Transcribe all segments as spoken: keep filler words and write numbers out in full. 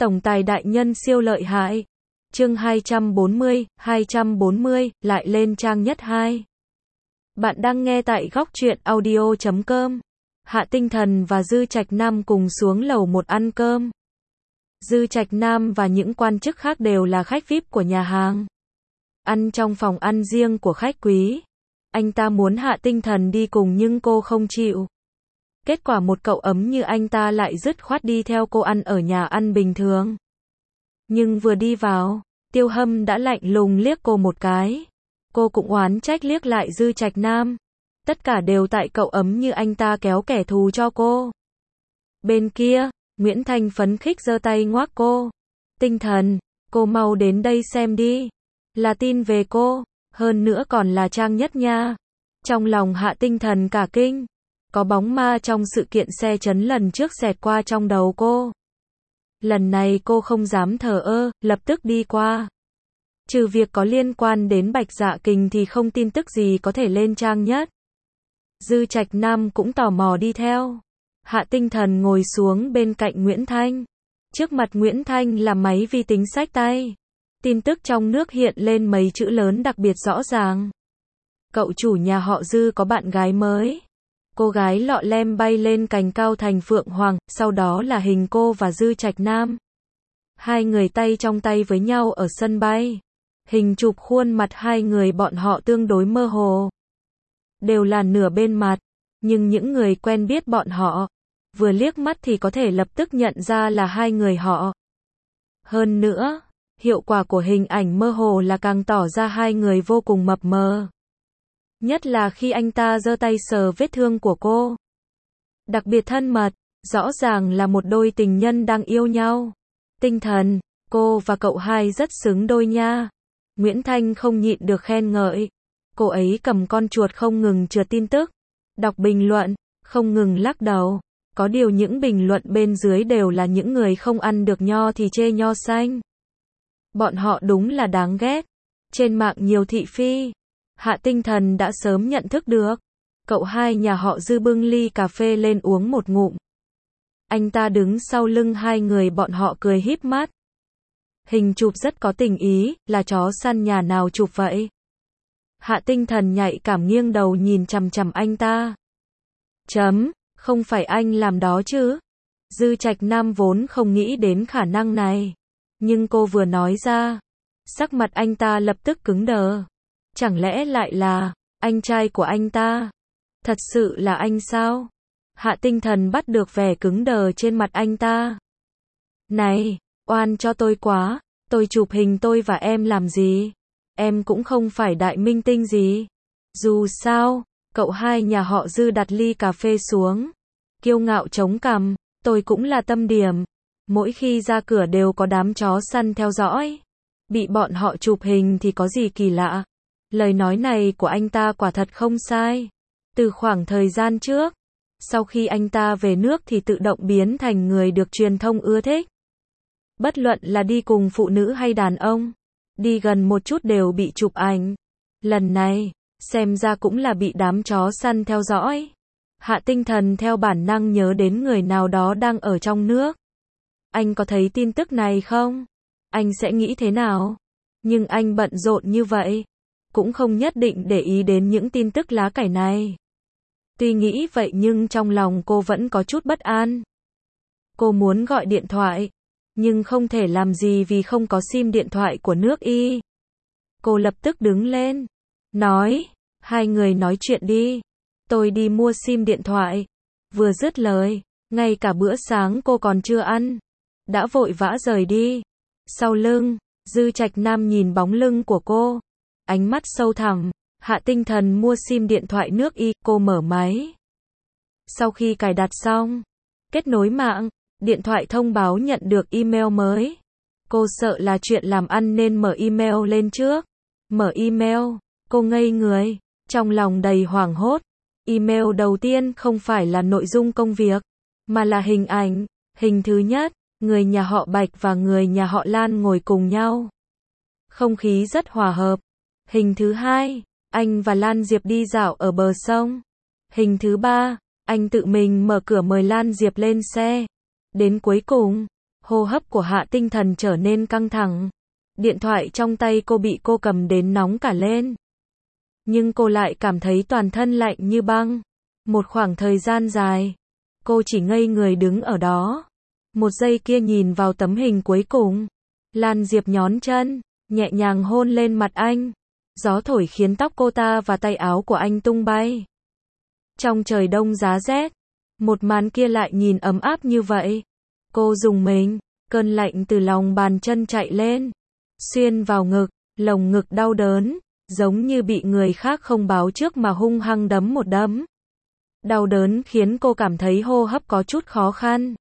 Tổng tài đại nhân siêu lợi hại. Chương hai trăm bốn mươi, hai trăm bốn mươi, lại lên trang nhất hai. Bạn đang nghe tại góc truyện audio chấm com. Hạ Tinh Thần và Dư Trạch Nam cùng xuống lầu một ăn cơm. Dư Trạch Nam và những quan chức khác đều là khách vi ai pi của nhà hàng. Ăn trong phòng ăn riêng của khách quý. Anh ta muốn Hạ Tinh Thần đi cùng nhưng cô không chịu. Kết quả một cậu ấm như anh ta lại dứt khoát đi theo cô ăn ở nhà ăn bình thường. Nhưng vừa đi vào, Tiêu Hâm đã lạnh lùng liếc cô một cái. Cô cũng oán trách liếc lại Dư Trạch Nam. Tất cả đều tại cậu ấm như anh ta kéo kẻ thù cho cô. Bên kia, Nguyễn Thanh phấn khích giơ tay ngoác cô. Tinh Thần, cô mau đến đây xem đi. Là tin về cô, hơn nữa còn là trang nhất nha. Trong lòng Hạ Tinh Thần cả kinh. Có bóng ma trong sự kiện xe chấn lần trước xẹt qua trong đầu cô. Lần này cô không dám thờ ơ, lập tức đi qua. Trừ việc có liên quan đến Bạch Dạ Kình thì không tin tức gì có thể lên trang nhất. Dư Trạch Nam cũng tò mò đi theo. Hạ Tinh Thần ngồi xuống bên cạnh Nguyễn Thanh. Trước mặt Nguyễn Thanh là máy vi tính xách tay. Tin tức trong nước hiện lên mấy chữ lớn đặc biệt rõ ràng. Cậu chủ nhà họ Dư có bạn gái mới. Cô gái lọ lem bay lên cành cao thành phượng hoàng, sau đó là hình cô và Dư Trạch Nam. Hai người tay trong tay với nhau ở sân bay. Hình chụp khuôn mặt hai người bọn họ tương đối mơ hồ. Đều là nửa bên mặt, nhưng những người quen biết bọn họ, vừa liếc mắt thì có thể lập tức nhận ra là hai người họ. Hơn nữa, hiệu quả của hình ảnh mơ hồ là càng tỏ ra hai người vô cùng mập mờ. Nhất là khi anh ta giơ tay sờ vết thương của cô. Đặc biệt thân mật, rõ ràng là một đôi tình nhân đang yêu nhau. Tinh Thần, cô và cậu hai rất xứng đôi nha. Nguyễn Thanh không nhịn được khen ngợi. Cô ấy cầm con chuột không ngừng trượt tin tức, đọc bình luận, không ngừng lắc đầu. Có điều những bình luận bên dưới đều là những người không ăn được nho thì chê nho xanh. Bọn họ đúng là đáng ghét. Trên mạng nhiều thị phi. Hạ Tinh Thần đã sớm nhận thức được. Cậu hai nhà họ Dư bưng ly cà phê lên uống một ngụm. Anh ta đứng sau lưng hai người bọn họ cười híp mắt. Hình chụp rất có tình ý, là chó săn nhà nào chụp vậy? Hạ Tinh Thần nhạy cảm nghiêng đầu nhìn chằm chằm anh ta. Chấm, không phải anh làm đó chứ? Dư Trạch Nam vốn không nghĩ đến khả năng này. Nhưng cô vừa nói ra, sắc mặt anh ta lập tức cứng đờ. Chẳng lẽ lại là anh trai của anh ta? Thật sự là anh sao? Hạ Tinh Thần bắt được vẻ cứng đờ trên mặt anh ta. Này, oan cho tôi quá, tôi chụp hình tôi và em làm gì? Em cũng không phải đại minh tinh gì. Dù sao, cậu hai nhà họ Dư đặt ly cà phê xuống. Kiêu ngạo chống cằm, tôi cũng là tâm điểm. Mỗi khi ra cửa đều có đám chó săn theo dõi. Bị bọn họ chụp hình thì có gì kỳ lạ? Lời nói này của anh ta quả thật không sai. Từ khoảng thời gian trước, sau khi anh ta về nước thì tự động biến thành người được truyền thông ưa thích. Bất luận là đi cùng phụ nữ hay đàn ông, đi gần một chút đều bị chụp ảnh. Lần này, xem ra cũng là bị đám chó săn theo dõi. Hạ Tinh Thần theo bản năng nhớ đến người nào đó đang ở trong nước. Anh có thấy tin tức này không? Anh sẽ nghĩ thế nào? Nhưng anh bận rộn như vậy, cũng không nhất định để ý đến những tin tức lá cải này. Tuy nghĩ vậy nhưng trong lòng cô vẫn có chút bất an. Cô muốn gọi điện thoại, nhưng không thể làm gì vì không có sim điện thoại của nước Y. Cô lập tức đứng lên, nói, hai người nói chuyện đi, tôi đi mua sim điện thoại. Vừa dứt lời, ngay cả bữa sáng cô còn chưa ăn, đã vội vã rời đi. Sau lưng, Dư Trạch Nam nhìn bóng lưng của cô, ánh mắt sâu thẳm. Hạ Tinh Thần mua sim điện thoại nước Y, cô mở máy. Sau khi cài đặt xong, kết nối mạng, điện thoại thông báo nhận được email mới. Cô sợ là chuyện làm ăn nên mở email lên trước. Mở email, cô ngây người, trong lòng đầy hoảng hốt. Email đầu tiên không phải là nội dung công việc, mà là hình ảnh. Hình thứ nhất, người nhà họ Bạch và người nhà họ Lan ngồi cùng nhau. Không khí rất hòa hợp. Hình thứ hai, anh và Lan Diệp đi dạo ở bờ sông. Hình thứ ba, anh tự mình mở cửa mời Lan Diệp lên xe. Đến cuối cùng, Hô hấp của Hạ Tinh Thần trở nên căng thẳng. Điện thoại trong tay cô bị cô cầm đến nóng cả lên. Nhưng cô lại cảm thấy toàn thân lạnh như băng. Một khoảng thời gian dài, cô chỉ ngây người đứng ở đó. Một giây kia nhìn vào tấm hình cuối cùng. Lan Diệp nhón chân, nhẹ nhàng hôn lên mặt anh. Gió thổi khiến tóc cô ta và tay áo của anh tung bay. Trong trời đông giá rét, một màn kia lại nhìn ấm áp như vậy. Cô rùng mình, cơn lạnh từ lòng bàn chân chạy lên, xuyên vào ngực, lồng ngực đau đớn, giống như bị người khác không báo trước mà hung hăng đấm một đấm. Đau đớn khiến cô cảm thấy hô hấp có chút khó khăn.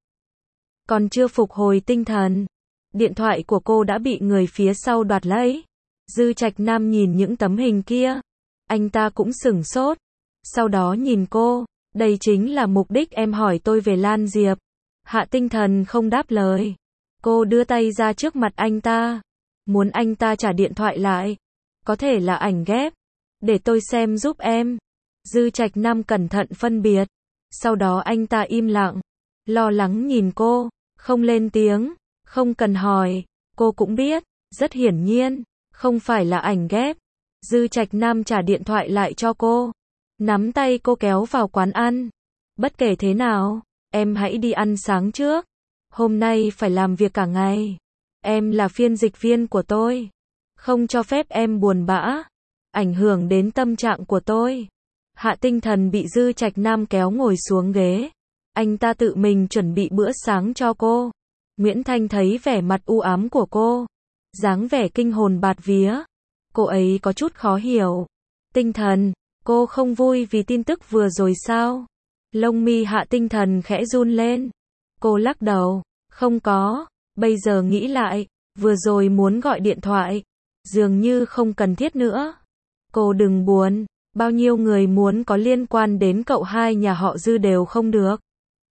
Còn chưa phục hồi tinh thần, điện thoại của cô đã bị người phía sau đoạt lấy. Dư Trạch Nam nhìn những tấm hình kia, anh ta cũng sửng sốt. Sau đó nhìn cô, đây chính là mục đích em hỏi tôi về Lan Diệp. Hạ Tinh Thần không đáp lời. Cô đưa tay ra trước mặt anh ta, muốn anh ta trả điện thoại lại. Có thể là ảnh ghép, để tôi xem giúp em. Dư Trạch Nam cẩn thận phân biệt. Sau đó anh ta im lặng, lo lắng nhìn cô, không lên tiếng, không cần hỏi. Cô cũng biết, rất hiển nhiên, không phải là ảnh ghép. Dư Trạch Nam trả điện thoại lại cho cô, nắm tay cô kéo vào quán ăn. Bất kể thế nào, em hãy đi ăn sáng trước. Hôm nay phải làm việc cả ngày. Em là phiên dịch viên của tôi. Không cho phép em buồn bã, ảnh hưởng đến tâm trạng của tôi. Hạ Tinh Thần bị Dư Trạch Nam kéo ngồi xuống ghế. Anh ta tự mình chuẩn bị bữa sáng cho cô. Nguyễn Thanh thấy vẻ mặt u ám của cô, dáng vẻ kinh hồn bạt vía. Cô ấy có chút khó hiểu. Tinh Thần, cô không vui vì tin tức vừa rồi sao? Lông mi Hạ Tinh Thần khẽ run lên. Cô lắc đầu, không có. Bây giờ nghĩ lại, vừa rồi muốn gọi điện thoại, dường như không cần thiết nữa. Cô đừng buồn, bao nhiêu người muốn có liên quan đến cậu hai nhà họ Dư đều không được.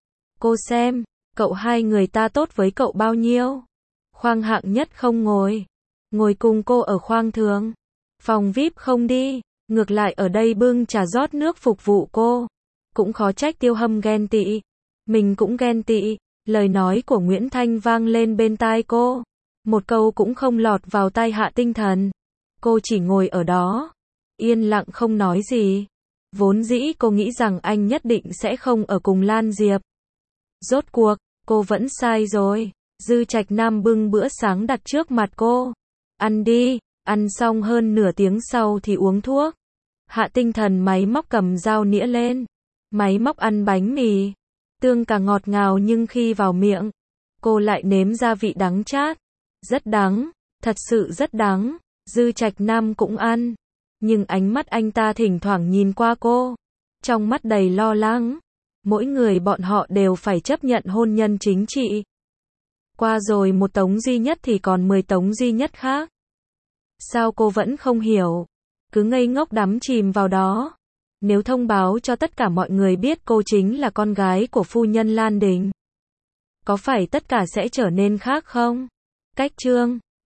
Cô xem, cậu hai người ta tốt với cậu bao nhiêu. Khoang hạng nhất không ngồi, ngồi cùng cô ở khoang thường. Phòng vi ai pi không đi, ngược lại ở đây bưng trà rót nước phục vụ cô. Cũng khó trách Tiêu Hâm ghen tị. Mình cũng ghen tị. Lời nói của Nguyễn Thanh vang lên bên tai cô. Một câu cũng không lọt vào tai Hạ Tinh Thần. Cô chỉ ngồi ở đó, yên lặng không nói gì. Vốn dĩ cô nghĩ rằng anh nhất định sẽ không ở cùng Lan Diệp. Rốt cuộc, cô vẫn sai rồi. Dư Trạch Nam bưng bữa sáng đặt trước mặt cô. Ăn đi, ăn xong hơn nửa tiếng sau thì uống thuốc. Hạ Tinh Thần máy móc cầm dao nĩa lên. Máy móc ăn bánh mì. Tương cà ngọt ngào nhưng khi vào miệng, cô lại nếm gia vị đắng chát. Rất đắng, thật sự rất đắng. Dư Trạch Nam cũng ăn. Nhưng ánh mắt anh ta thỉnh thoảng nhìn qua cô, trong mắt đầy lo lắng. Mỗi người bọn họ đều phải chấp nhận hôn nhân chính trị. Qua rồi một Tống Duy Nhất thì còn mười Tống Duy Nhất khác. Sao cô vẫn không hiểu? Cứ ngây ngốc đắm chìm vào đó. Nếu thông báo cho tất cả mọi người biết cô chính là con gái của phu nhân Lan Đình, có phải tất cả sẽ trở nên khác không? Cách chương